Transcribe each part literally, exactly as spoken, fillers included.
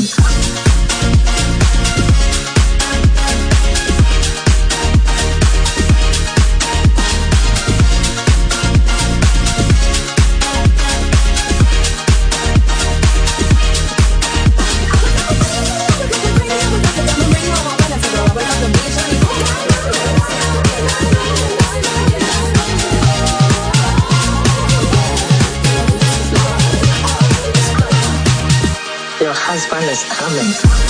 Your husband is coming.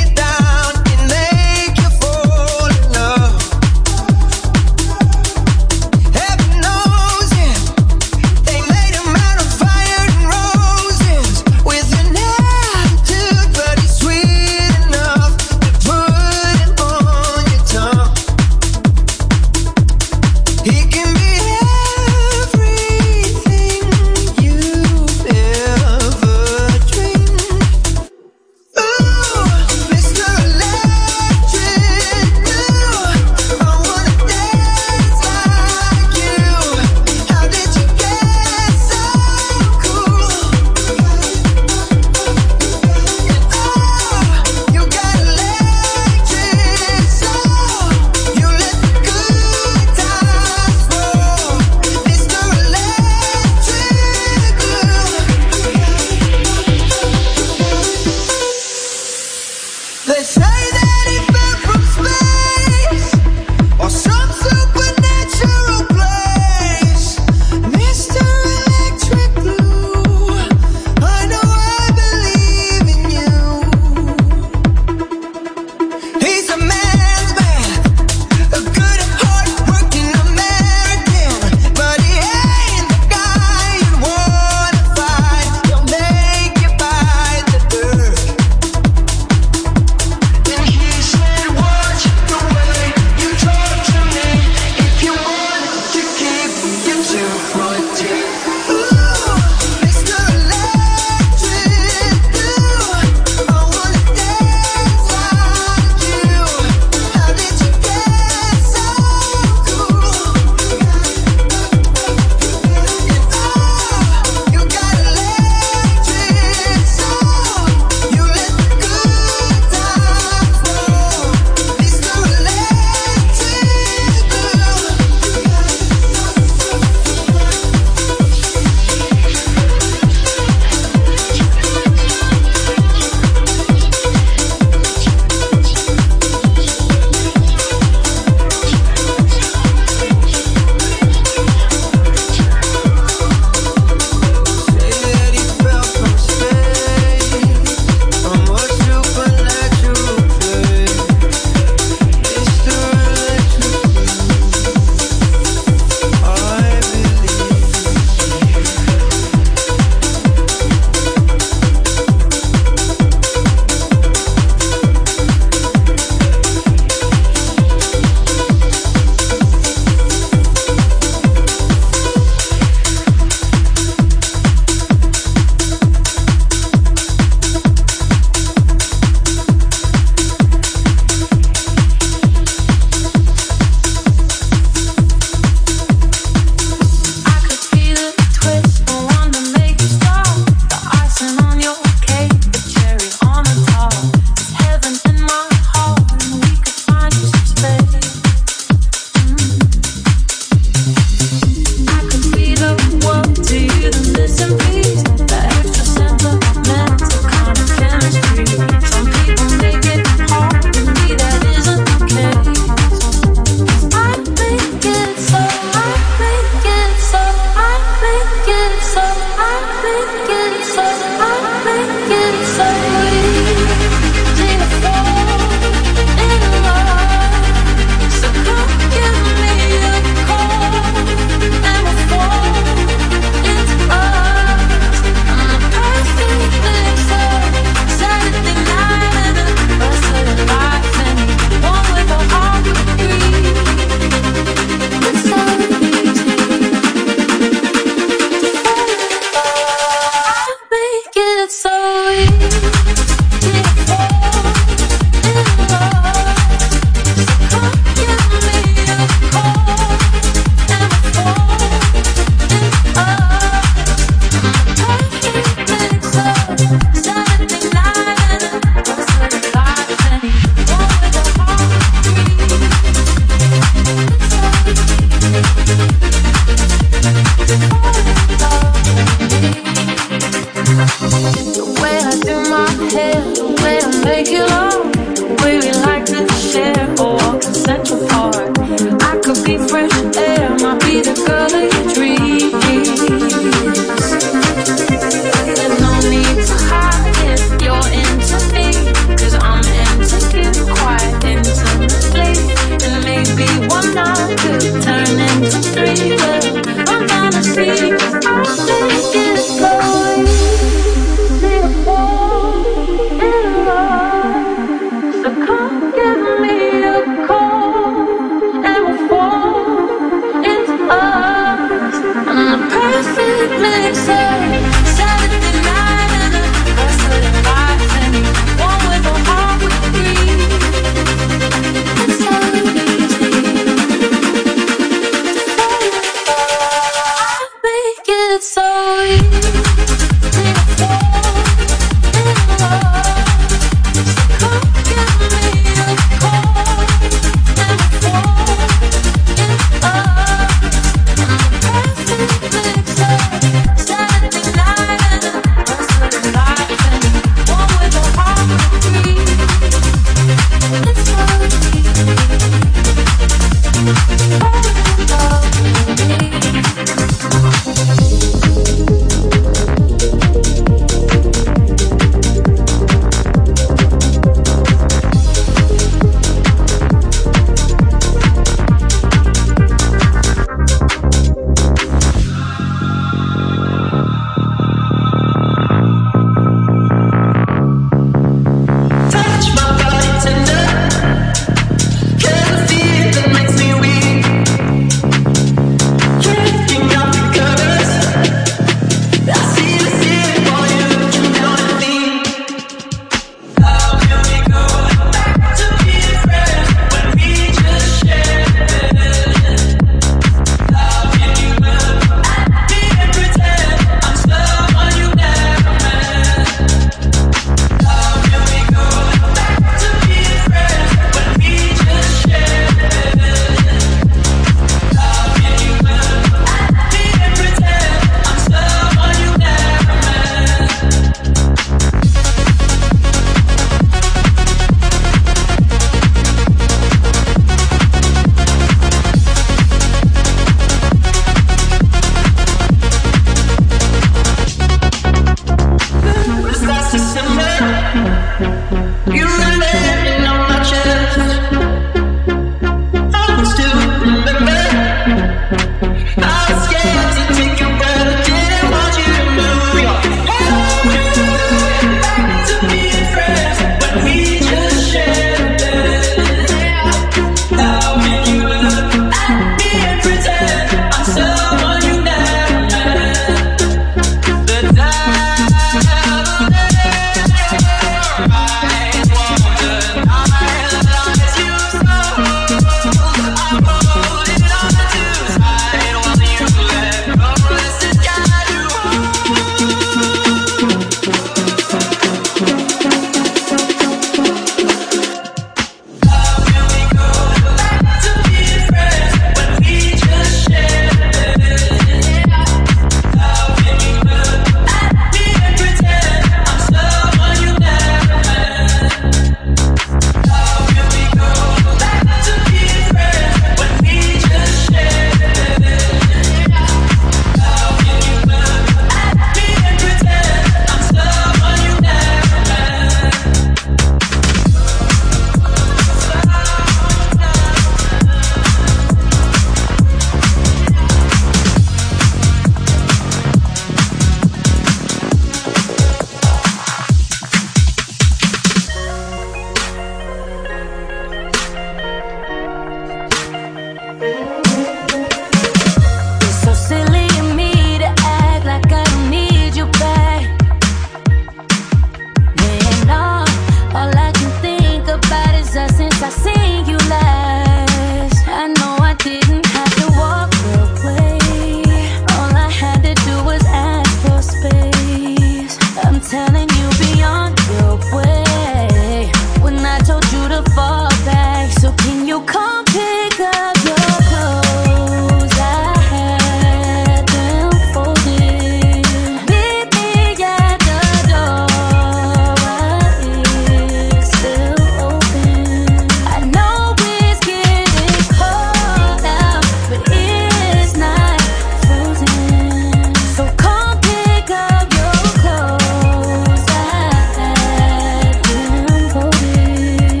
to fall back. So can you come pick up your clothes? I had them folded. Meet me at the door. It's still open. I know it's getting cold out, but it's not frozen. So come pick up your clothes. I had them folded.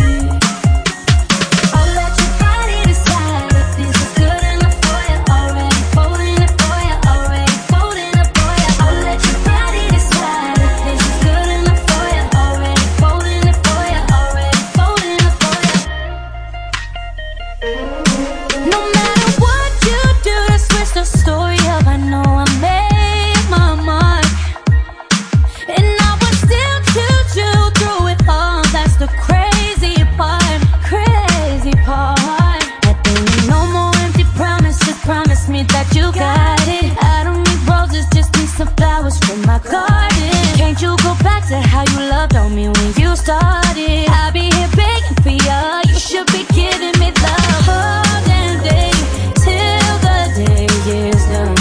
I'll let your body decide if this is good enough for you. Already folding it for you. Already folding it for you. I'll let your body decide if this is good enough for you. Already folding it for you. Already folding it for you. No matter what you do to switch the story up, I know I made my mark. And I would still choose you through it all. That's the crazy part, crazy part. That there ain't no more empty promises. Promise me that you got it. I don't need roses, just need some flowers from my garden. Can't you go back to how you loved on me when you started? I'll be here begging for you. You should be giving me love all damn day till the day is done.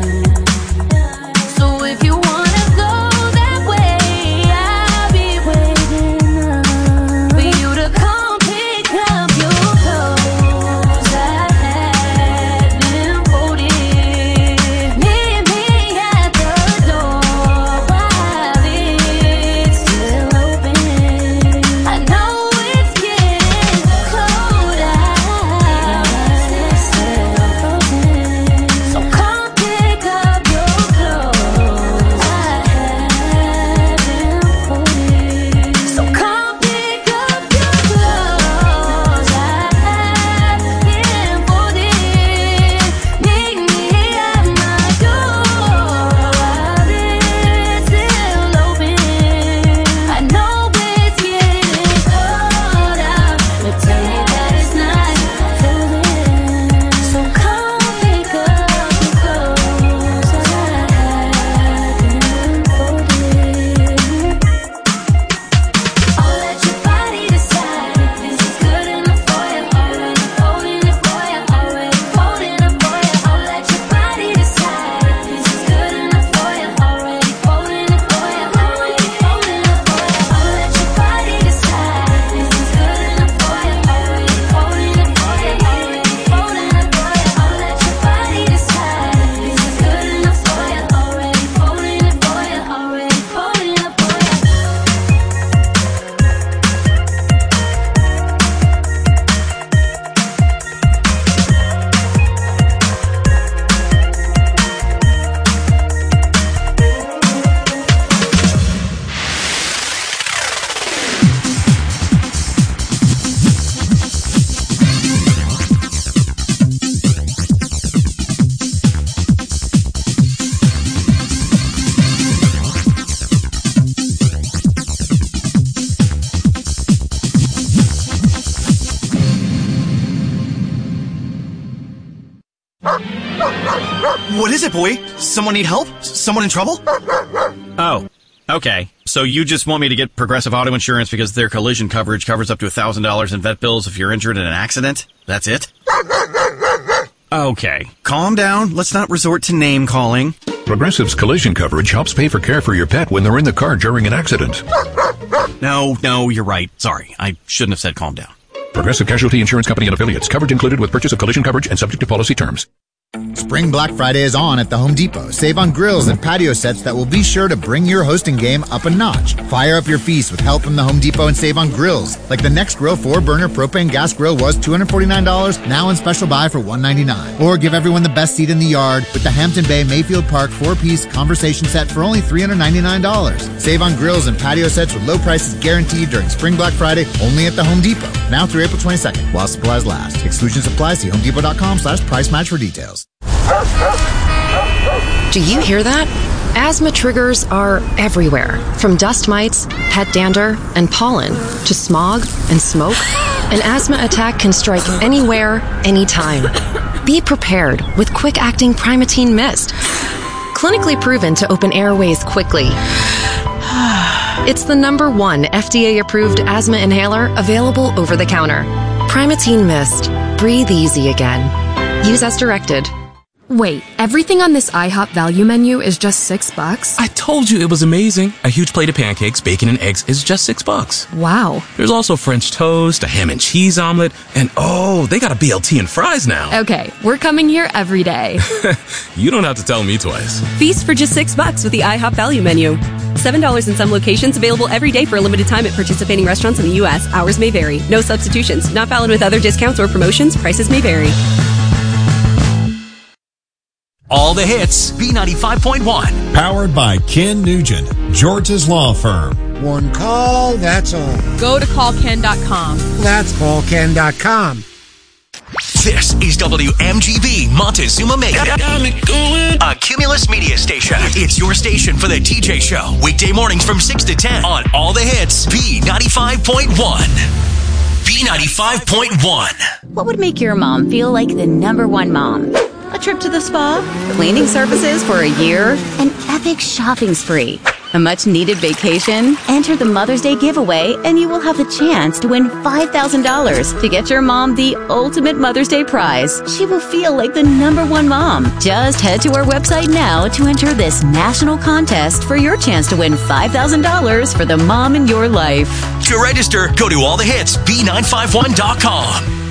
So if you wanna go that way, I'll be waiting up for you to come pick up your clothes. I had them folded. Meet me at the door while it's still open. I know it's getting cold out, it's still frozen. So come pick up your clothes. I had them folded. So come pick up your clothes. I had them folded. Meet me at my door while it's still open. I know it's getting cold out, but tell me that it's not frozen. So come pick up your clothes. I had them folded. I'll let your body decide if this is good enough for you. Already folding it for you. Already folding it for you. I'll let your body decide if this is good enough for you. Already folding it for you. Already folding it for you. I'll let your body decide if this is good enough for you. Already folding it for you. Already folding it for you. I'll let your body decide if this is good enough for you. Already folding it for you. Already folding it for you. What is it, boy? Someone need help? S- Someone in trouble? Oh, okay. So you just want me to get Progressive Auto Insurance because their collision coverage covers up to one thousand dollars in vet bills if you're injured in an accident? That's it? Okay. Calm down. Let's not resort to name calling. Progressive's collision coverage helps pay for care for your pet when they're in the car during an accident. No, no, you're right. Sorry. I shouldn't have said calm down. Progressive Casualty Insurance Company and Affiliates. Coverage included with purchase of collision coverage and subject to policy terms. Spring Black Friday is on at the Home Depot. Save on grills and patio sets that will be sure to bring your hosting game up a notch. Fire up your feast with help from the Home Depot and save on grills. Like the Next Grill four burner propane gas grill was two hundred forty-nine dollars, now in special buy for one hundred ninety-nine dollars. Or give everyone the best seat in the yard with the Hampton Bay Mayfield Park four-piece conversation set for only three hundred ninety-nine dollars. Save on grills and patio sets with low prices guaranteed during Spring Black Friday only at the Home Depot. Now through April twenty-second, while supplies last. Exclusions apply. See homedepot.com slash price match for details. Do you hear that? Asthma triggers are everywhere, from dust mites, pet dander, and pollen, to smog and smoke. An asthma attack can strike anywhere, anytime. Be prepared with quick-acting Primatene Mist. Clinically proven to open airways quickly It's the number one F D A-approved asthma inhaler available over the counter. Primatene Mist. Breathe easy again. Use as directed. Wait, everything on this IHOP value menu is just six bucks? I told you it was amazing. A huge plate of pancakes, bacon, and eggs is just six bucks. Wow. There's also French toast, a ham and cheese omelet, and oh, they got a B L T and fries now. Okay, we're coming here every day. You don't have to tell me twice. Feast for just six bucks with the IHOP value menu. seven dollars in some locations, available every day for a limited time at participating restaurants in the U S. Hours may vary. No substitutions. Not valid with other discounts or promotions. Prices may vary. All the hits, B ninety-five point one. Powered by Ken Nugent, George's Law Firm. One call, that's all. Go to call ken dot com. That's call ken dot com. This is W M G B Montezuma Mega, a Cumulus media station. It's your station for the T J Show. Weekday mornings from six to ten on All the Hits, B ninety-five point one. B ninety-five point one. What would make your mom feel like the number one mom? A trip to the spa? Cleaning services for a year? An epic shopping spree? A much-needed vacation? Enter the Mother's Day giveaway and you will have the chance to win five thousand dollars to get your mom the ultimate Mother's Day prize. She will feel like the number one mom. Just head to our website now to enter this national contest for your chance to win five thousand dollars for the mom in your life. To register, go to all the hits B nine five one dot com.